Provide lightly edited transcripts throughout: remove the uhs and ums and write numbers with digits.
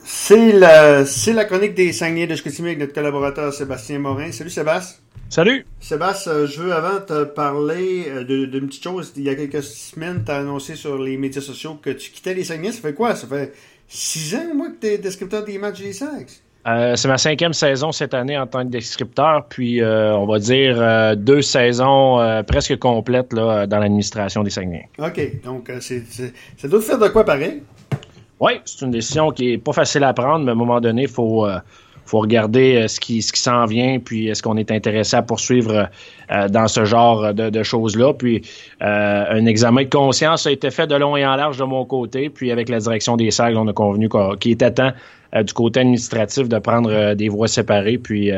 C'est la chronique des Saguenay de Chicoutimi avec notre collaborateur Sébastien Morin. Salut Sébastien. Salut. Sébastien, je veux avant te parler d'une petite chose. Il y a quelques semaines, tu as annoncé sur les médias sociaux que tu quittais les Saguenay. Ça fait quoi? Ça fait 6 ans, moi, que tu es descripteur des matchs des Sags? C'est ma 5e saison cette année en tant que descripteur, puis on va dire 2 saisons presque complètes là, dans l'administration des Saguenay. OK, donc ça doit te faire de quoi pareil? Oui, c'est une décision qui est pas facile à prendre, mais à un moment donné, il faut regarder ce qui s'en vient, puis est-ce qu'on est intéressé à poursuivre dans ce genre de choses-là. Puis un examen de conscience a été fait de long et en large de mon côté, puis avec la direction des Sags, on a convenu qu'il était temps du côté administratif de prendre des voies séparées, puis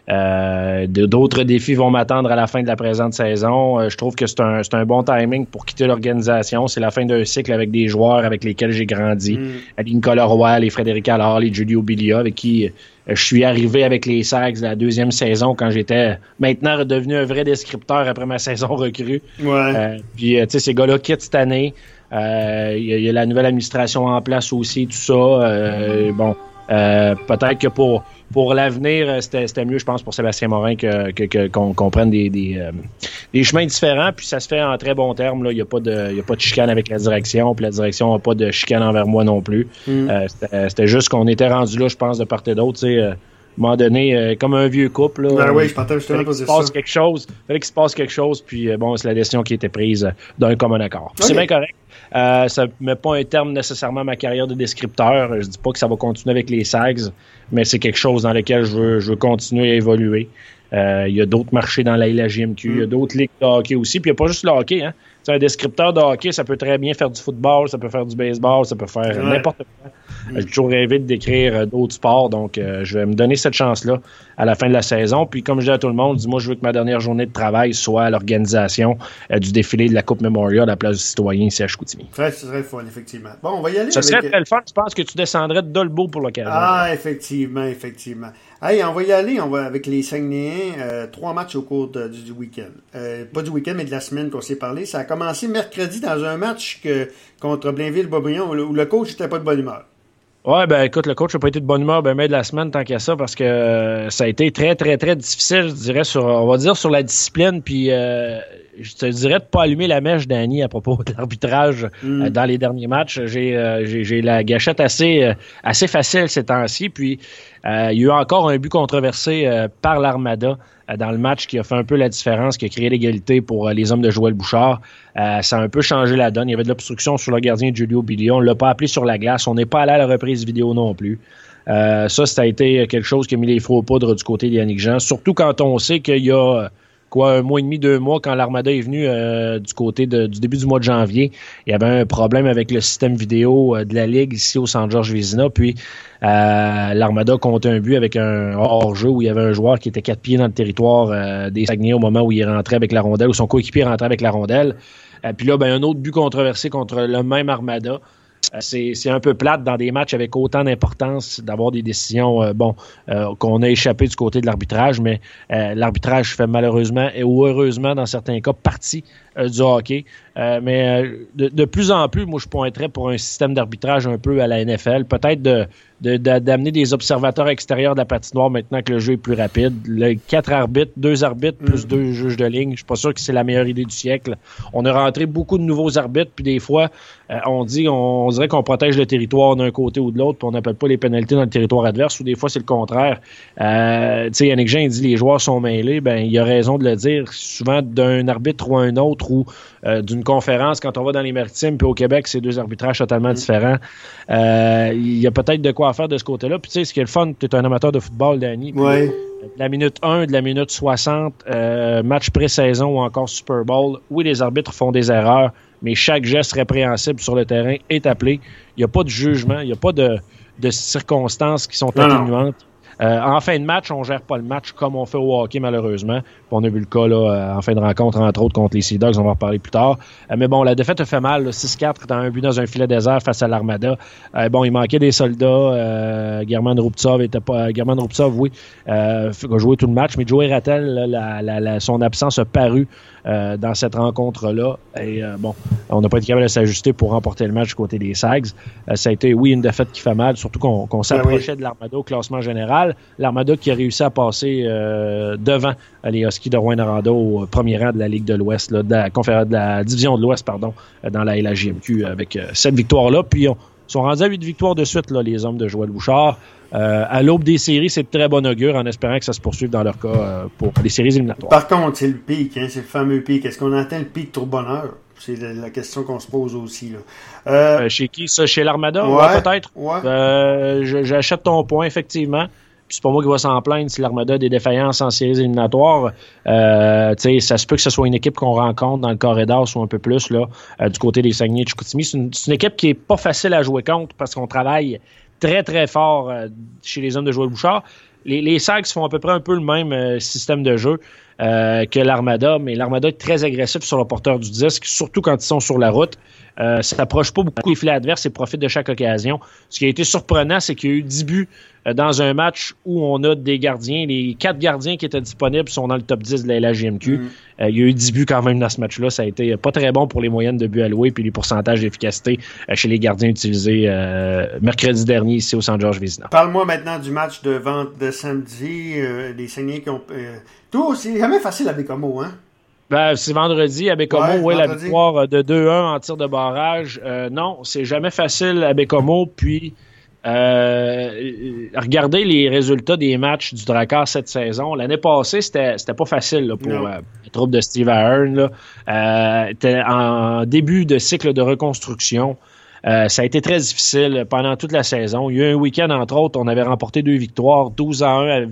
d'autres défis vont m'attendre à la fin de la présente saison. Je trouve que c'est un bon timing pour quitter l'organisation. C'est la fin d'un cycle avec des joueurs avec lesquels j'ai grandi. Nicolas Roy, les Frédéric Allard, les Julio Bilia, avec qui je suis arrivé avec les Sags la 2e saison quand j'étais maintenant redevenu un vrai descripteur après ma saison recrue. Ouais. Puis tu sais, ces gars-là quittent cette année. Il y a la nouvelle administration en place aussi, tout ça. Peut-être que pour l'avenir, c'était mieux, je pense, pour Sébastien Morin qu'on prenne des chemins différents, puis ça se fait en très bon terme. Là. Il n'y a pas de chicane avec la direction, puis la direction n'a pas de chicane envers moi non plus. C'était juste qu'on était rendu là, je pense, de part et d'autre, tu sais. À un moment donné, comme un vieux couple, là, ben oui, je partage justement fallait qu'il se passe quelque chose, puis bon, c'est la décision qui a été prise d'un commun accord. Okay. C'est bien correct. Ça ne met pas un terme nécessairement à ma carrière de descripteur. Je dis pas que ça va continuer avec les Sags, mais c'est quelque chose dans lequel je veux continuer à évoluer. Il y a d'autres marchés dans la JMQ, il y a d'autres ligues de hockey aussi, puis il n'y a pas juste le hockey. Hein. Un descripteur de hockey, ça peut très bien faire du football, ça peut faire du baseball, ça peut faire n'importe quoi. J'ai toujours rêvé de décrire d'autres sports, donc je vais me donner cette chance-là à la fin de la saison. Puis comme je dis à tout le monde, moi je veux que ma dernière journée de travail soit à l'organisation du défilé de la Coupe Memorial à la place du citoyen ici à Chicoutimi. Ce serait fun, effectivement. Bon, on va y aller. Ça serait très le fun, je pense que tu descendrais de Dolbeau pour l'occasion. Ah, effectivement. Hey, on va y aller, on va avec les Saguenayens, 3 matchs au cours du week-end. Pas du week-end, mais de la semaine qu'on s'est parlé. Ça a commencé mercredi dans un match contre Blainville-Boisbriand où le coach n'était pas de bonne humeur. Ouais, ben écoute, le coach n'a pas été de bonne humeur de la semaine tant qu'à ça, parce que ça a été très, très, très difficile, je dirais, on va dire sur la discipline, puis je te dirais de pas allumer la mèche, Danny, à propos de l'arbitrage dans les derniers matchs. J'ai la gâchette assez facile ces temps-ci, puis il y a eu encore un but controversé par l'Armada dans le match qui a fait un peu la différence, qui a créé l'égalité pour les hommes de Joël Bouchard. Ça a un peu changé la donne. Il y avait de l'obstruction sur le gardien Julio Bilia. On ne l'a pas appelé sur la glace. On n'est pas allé à la reprise vidéo non plus. Ça a été quelque chose qui a mis les faux aux poudres du côté d'Yannick Jean. Surtout quand on sait qu'il y a un mois et demi, 2 mois, quand l'Armada est venu du côté du début du mois de janvier, il y avait un problème avec le système vidéo de la Ligue ici au Centre-Georges Vézina. Puis l'Armada comptait un but avec un hors-jeu où il y avait un joueur qui était 4 pieds dans le territoire des Saguenay au moment où il rentrait avec la rondelle, où son coéquipier rentrait avec la rondelle. Puis là, un autre but controversé contre le même Armada. C'est un peu plate dans des matchs avec autant d'importance d'avoir des décisions qu'on a échappé du côté de l'arbitrage, mais l'arbitrage fait malheureusement ou heureusement dans certains cas partie du hockey. Mais de plus en plus, moi je pointerais pour un système d'arbitrage un peu à la NFL, peut-être d'amener des observateurs extérieurs de la patinoire maintenant que le jeu est plus rapide. 4 arbitres, 2 arbitres plus 2 juges de ligne, je suis pas sûr que c'est la meilleure idée du siècle. On a rentré beaucoup de nouveaux arbitres, puis des fois on dirait qu'on protège le territoire d'un côté ou de l'autre, puis on n'appelle pas les pénalités dans le territoire adverse, ou des fois c'est le contraire. Tu sais, Yannick Jean dit les joueurs sont mêlés, il a raison de le dire. Souvent d'un arbitre ou un autre, ou d'une conférence, quand on va dans les Maritimes, puis au Québec, c'est 2 arbitrages totalement différents. Il y a peut-être de quoi faire de ce côté-là. Puis tu sais, ce qui est le fun, tu es un amateur de football, Danny. Ouais. De la minute 1, de la minute 60, match pré-saison ou encore Super Bowl, oui, les arbitres font des erreurs, mais chaque geste répréhensible sur le terrain est appelé. Il n'y a pas de jugement, il n'y a pas de circonstances qui sont atténuantes. En fin de match, on gère pas le match comme on fait au hockey, malheureusement. Puis on a vu le cas là, en fin de rencontre, entre autres, contre les Sea Dogs. On va en reparler plus tard. Mais bon, la défaite a fait mal. Là, 6-4 dans un but dans un filet désert face à l'Armada. Bon, il manquait des soldats. German Rubtsov, oui, a joué tout le match. Mais Joey Rattel, son absence a paru dans cette rencontre-là. Et bon, on n'a pas été capable de s'ajuster pour remporter le match du côté des Sags. Ça a été, oui, une défaite qui fait mal, surtout qu'on s'approchait de l'Armada au classement général. L'Armada qui a réussi à passer devant les Huskies de Rouyn-Noranda au premier rang de la Ligue de l'Ouest, là, de la Division de l'Ouest, pardon, dans la LHJMQ avec cette victoire-là. Puis ils sont rendus à 8 victoires de suite, là, les hommes de Joël Bouchard. À l'aube des séries, c'est de très bon augure en espérant que ça se poursuive dans leur cas pour les séries éliminatoires. Par contre, c'est le pic, hein, c'est le fameux pic. Est-ce qu'on atteint le pic trop bonheur? C'est la question qu'on se pose aussi. Là. Chez qui ça? Chez l'Armada? Ouais, peut-être. Ouais. J'achète ton point, effectivement. Puis c'est pas moi qui va s'en plaindre si l'Armada a des défaillances en séries éliminatoires. Ça se peut que ce soit une équipe qu'on rencontre dans le corridor ou un peu plus là, du côté des Saguenay et de Chicoutimi. C'est une équipe qui est pas facile à jouer contre parce qu'on travaille très, très fort chez les hommes de Joël Bouchard. Les Sags font à peu près un peu le même système de jeu que l'Armada, mais l'Armada est très agressif sur le porteur du disque, surtout quand ils sont sur la route. Ça s'approche pas beaucoup des filets adverses et profite de chaque occasion. Ce qui a été surprenant, c'est qu'il y a eu 10 buts dans un match où on a des gardiens. Les 4 gardiens qui étaient disponibles sont dans le top 10 de la LHJMQ. Il y a eu 10 buts quand même dans ce match-là. Ça a été pas très bon pour les moyennes de buts alloués puis les pourcentages d'efficacité chez les gardiens utilisés mercredi dernier ici au San Georges Vézina. Parle-moi maintenant du match de vente de samedi. Les Saguenay qui ont... Tout, c'est jamais facile à Bécomo, hein? Ben, c'est vendredi à Bécomo, la victoire de 2-1 en tir de barrage. Non, c'est jamais facile à Bécomo. Puis, regardez les résultats des matchs du Drakkar cette saison. L'année passée, c'était pas facile là, pour la troupe de Steve Ahern. Était en début de cycle de reconstruction. Ça a été très difficile pendant toute la saison. Il y a eu un week-end, entre autres, on avait remporté 2 victoires, 12-1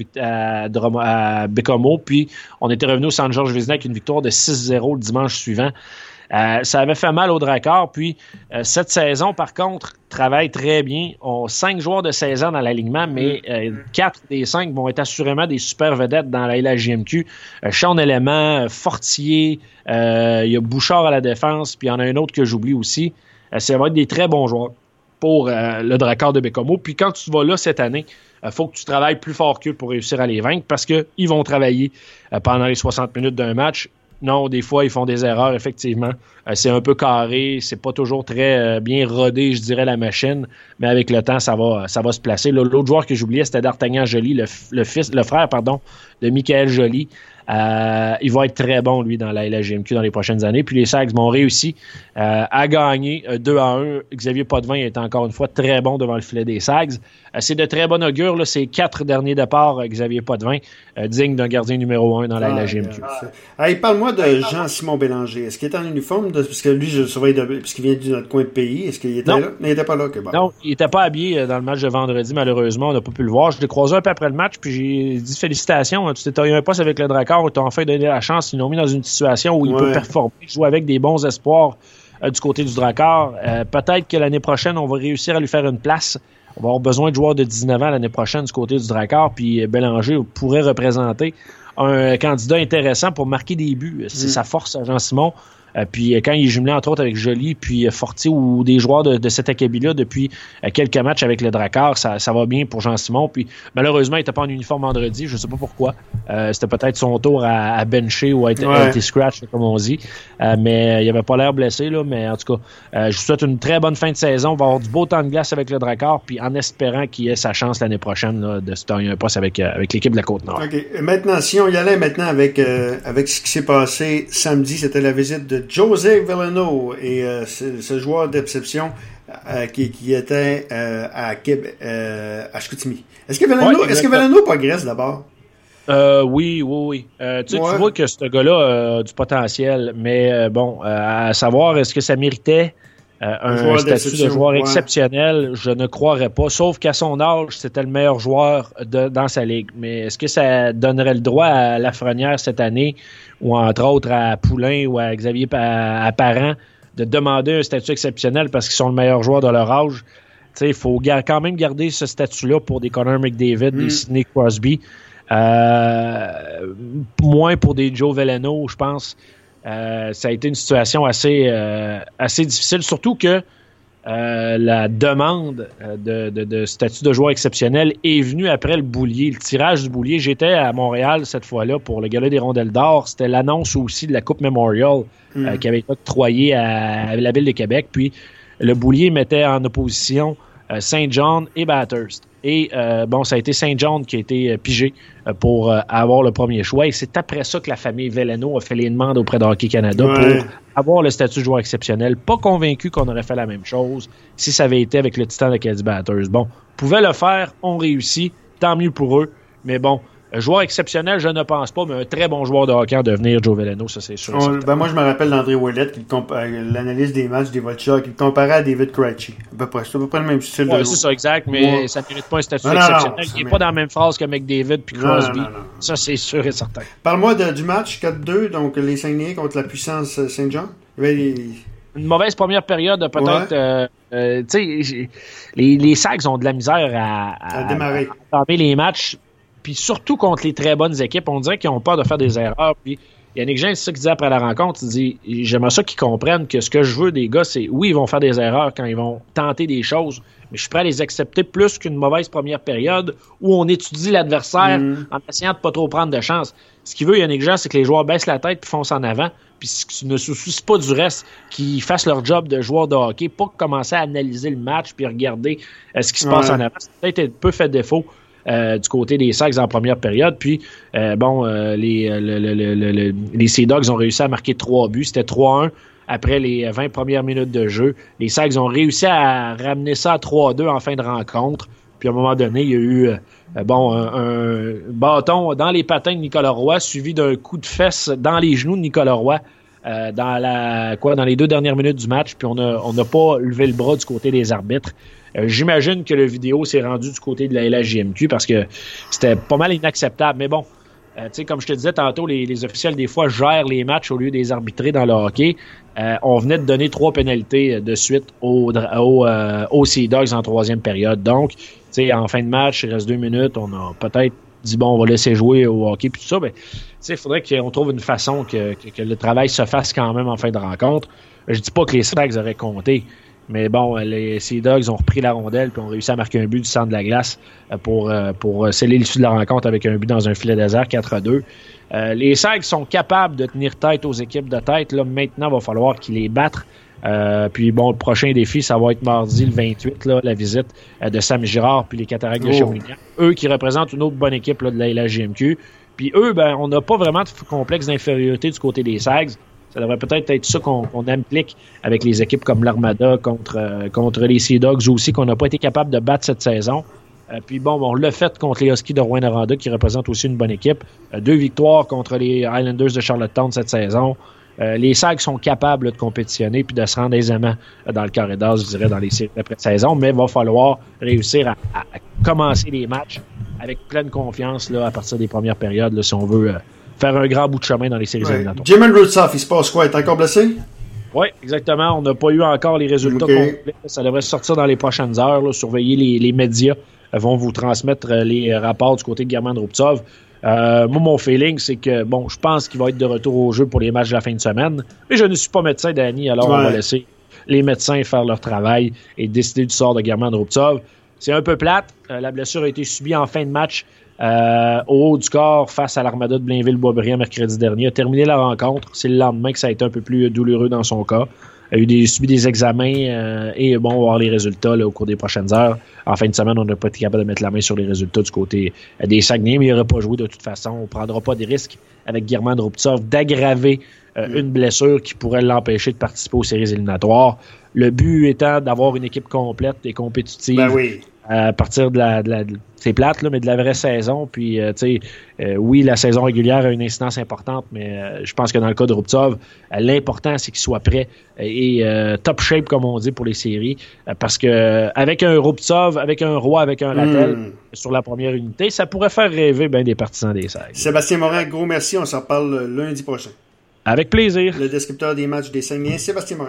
à Bécomo, puis on était revenu au San Georges Vézina avec une victoire de 6-0 le dimanche suivant. Ça avait fait mal au Drakkar, puis cette saison, par contre, travaille très bien. On a 5 joueurs de 16 ans dans l'alignement, mais 4 des 5 vont être assurément des super vedettes dans la LHJMQ. Sean Element, Fortier, il y a Bouchard à la défense, puis il y en a un autre que j'oublie aussi. Ça va être des très bons joueurs pour le Drakkar de Bécomo. Puis quand tu vas là cette année, il faut que tu travailles plus fort qu'eux pour réussir à les vaincre parce qu'ils vont travailler pendant les 60 minutes d'un match. Non, des fois, ils font des erreurs, effectivement. C'est un peu carré, c'est pas toujours très bien rodé, je dirais, la machine, mais avec le temps, ça va se placer. Là, l'autre joueur que j'oubliais, c'était D'Artagnan Joly, le frère de Michael Joly. Il va être très bon, lui, dans la LHJMQ dans les prochaines années. Puis les Sags vont réussi à gagner 2-1. Xavier Potvin est encore une fois très bon devant le filet des Sags. C'est de très bon augure, là, ces 4 derniers départs, Xavier Potvin, digne d'un gardien numéro 1 dans la LHJMQ. Parle-moi de Jean-Simon Bélanger. Est-ce qu'il est en uniforme? Parce que lui, je le surveille puisqu'il vient de notre coin de pays. Est-ce qu'il était là? Il n'était pas là. Okay, bon. Non, il n'était pas habillé dans le match de vendredi, malheureusement. On n'a pas pu le voir. Je l'ai croisé un peu après le match, puis j'ai dit félicitations. Tu t'es taillé un poste avec le Drakkar où tu as enfin donné la chance. Ils l'ont mis dans une situation où il peut performer, jouer avec des bons espoirs du côté du Drakkar. Peut-être que l'année prochaine, on va réussir à lui faire une place. On va avoir besoin de joueurs de 19 ans l'année prochaine du côté du Drakkar, puis Bélanger pourrait représenter un candidat intéressant pour marquer des buts. C'est sa force à Jean-Simon. Puis quand il est jumelé entre autres avec Joly puis Fortier ou des joueurs de cet acabit-là depuis quelques matchs avec le Drakkar, ça va bien pour Jean-Simon. Puis malheureusement, il n'était pas en uniforme vendredi, je ne sais pas pourquoi. C'était peut-être son tour à bencher ou à être scratch, comme on dit. Mais il n'avait pas l'air blessé, là. Mais en tout cas, je vous souhaite une très bonne fin de saison. On va avoir du beau temps de glace avec le Drakkar, puis en espérant qu'il ait sa chance l'année prochaine là, de se tailler un poste avec l'équipe de la Côte-Nord. OK. Maintenant, si on y allait maintenant avec ce qui s'est passé samedi, c'était la visite de José Veleno et ce joueur d'exception qui était à Chicoutimi. Est-ce que Veleno progresse d'abord? Oui. Tu vois que ce gars-là a du potentiel, mais bon, à savoir, est-ce que ça méritait un statut de joueur exceptionnel? Je ne croirais pas, sauf qu'à son âge, c'était le meilleur joueur dans sa ligue. Mais est-ce que ça donnerait le droit à Lafrenière cette année, ou entre autres à Poulain ou à Xavier Parent, de demander un statut exceptionnel parce qu'ils sont le meilleur joueur de leur âge? il faut quand même garder ce statut-là pour des Connor McDavid, des Sidney Crosby. Moins pour des Joe Veleno, je pense. Ça a été une situation assez difficile, surtout que la demande de statut de joueur exceptionnel est venue après le boulier, le tirage du boulier. J'étais à Montréal cette fois-là pour le Gala des Rondelles d'Or. C'était l'annonce aussi de la Coupe Memorial qui avait été octroyée à la Ville de Québec. Puis le boulier mettait en opposition Saint John et Bathurst. Et ça a été Saint John qui a été pigé pour avoir le premier choix. Et c'est après ça que la famille Veleno a fait les demandes auprès de Hockey Canada pour avoir le statut de joueur exceptionnel. Pas convaincu qu'on aurait fait la même chose si ça avait été avec le Titan d'Acadie Bathurst. Bon, pouvaient le faire, on réussit, tant mieux pour eux. Mais bon, joueur exceptionnel, je ne pense pas, mais un très bon joueur de hockey en devenir, Joe Veleno, ça c'est sûr. Moi, je me rappelle d'André Ouellet, l'analyse des matchs des Vultures, qui le comparait à David Krejci. C'est à peu près le même style. Oui, c'est ça, exact, mais ça ne mérite pas un statut exceptionnel. Il n'est pas dans la même phrase que McDavid puis Crosby. Non. Ça, c'est sûr et certain. Parle-moi du match 4-2, donc les Saguenayens contre la puissance Saint John. Une mauvaise première période, peut-être. Les Sags ont de la misère à démarrer. À entamer les matchs. Puis surtout contre les très bonnes équipes, on dirait qu'ils ont peur de faire des erreurs. Puis Yannick Jean, c'est ça qu'il disait après la rencontre. Il dit, j'aimerais ça qu'ils comprennent que ce que je veux des gars, c'est oui, ils vont faire des erreurs quand ils vont tenter des choses, mais je suis prêt à les accepter plus qu'une mauvaise première période où on étudie l'adversaire en essayant de pas trop prendre de chance. Ce qu'il veut, Yannick Jean, c'est que les joueurs baissent la tête puis foncent en avant, puis ne se soucient pas du reste, qu'ils fassent leur job de joueur de hockey, pas commencer à analyser le match puis regarder ce qui se passe en avant. C'est peut-être un peu fait défaut. Du côté des Sags en première période. Puis, les Sea Dogs ont réussi à marquer 3 buts. C'était 3-1 après les 20 premières minutes de jeu. Les Sags ont réussi à ramener ça à 3-2 en fin de rencontre. Puis, à un moment donné, il y a eu un bâton dans les patins de Nicolas Roy, suivi d'un coup de fesse dans les genoux de Nicolas Roy dans les 2 dernières minutes du match. Puis, on n'a pas levé le bras du côté des arbitres. J'imagine que le vidéo s'est rendu du côté de la LHJMQ parce que c'était pas mal inacceptable. Mais bon, comme je te disais tantôt, les officiels, des fois, gèrent les matchs au lieu des arbitrer dans le hockey. On venait de donner 3 pénalités de suite aux Sea Dogs en 3e période. Donc, en fin de match, il reste 2 minutes. On a peut-être dit, bon, on va laisser jouer au hockey puis tout ça. Mais il faudrait qu'on trouve une façon que le travail se fasse quand même en fin de rencontre. Je dis pas que les Sags auraient compté. Mais bon, les Sea Dogs ont repris la rondelle puis ont réussi à marquer un but du centre de la glace pour sceller l'issue de la rencontre avec un but dans un filet désert 4-2. Les Sags sont capables de tenir tête aux équipes de tête. Là, maintenant, il va falloir qu'ils les battent. Puis bon, le prochain défi, ça va être mardi le 28, là, la visite de Sam Girard puis les Cataractes de Shawinigan. Eux qui représentent une autre bonne équipe là, de la LHJMQ. Puis eux, on n'a pas vraiment de complexe d'infériorité du côté des Sags. Ça devrait peut-être être ça qu'on implique avec les équipes comme l'Armada contre les Sea Dogs aussi, qu'on n'a pas été capable de battre cette saison. Puis bon, on l'a fait contre les Huskies de Rouyn-Noranda, qui représentent aussi une bonne équipe. 2 victoires contre les Highlanders de Charlottetown cette saison. Les Sags sont capables de compétitionner puis de se rendre aisément dans le carré d'as, je dirais, dans les séries d'après-saison, mais il va falloir réussir à commencer les matchs avec pleine confiance là, à partir des premières périodes, là, si on veut faire un grand bout de chemin dans les séries éliminatoires. Jim Rutzoff, il se passe quoi? Il est encore blessé? Oui, exactement. On n'a pas eu encore les résultats complets. Ça devrait sortir dans les prochaines heures. Là. Surveillez les médias vont vous transmettre les rapports du côté de German Ruptsov. Moi, mon feeling, c'est que, bon, je pense qu'il va être de retour au jeu pour les matchs de la fin de semaine. Mais je ne suis pas médecin, Danny, alors on va laisser les médecins faire leur travail et décider du sort de German Ruptsov. C'est un peu plate. La blessure a été subie en fin de match au haut du corps face à l'Armada de Blainville-Boisbriand mercredi dernier. Il a terminé la rencontre. C'est le lendemain que ça a été un peu plus douloureux dans son cas. Il a subi des examens et bon, on va voir les résultats là, au cours des prochaines heures. En fin de semaine, on n'a pas été capable de mettre la main sur les résultats du côté des Saguenay, mais il n'aurait pas joué de toute façon. On ne prendra pas des risques avec German Ruptsov d'aggraver une blessure qui pourrait l'empêcher de participer aux séries éliminatoires. Le but étant d'avoir une équipe complète et compétitive. Ben oui. À partir de c'est plate, là, mais de la vraie saison. Puis, oui, la saison régulière a une incidence importante, mais je pense que dans le cas de Ruptsov, l'important, c'est qu'il soit prêt et top shape, comme on dit, pour les séries. Parce que avec un Ruptsov, avec un Roy, avec un Rattel sur la première unité, ça pourrait faire rêver bien des partisans des Sags. Sébastien Morin, gros merci. On s'en reparle lundi prochain. Avec plaisir. Le descripteur des matchs des Saguenayens, Sébastien Morin.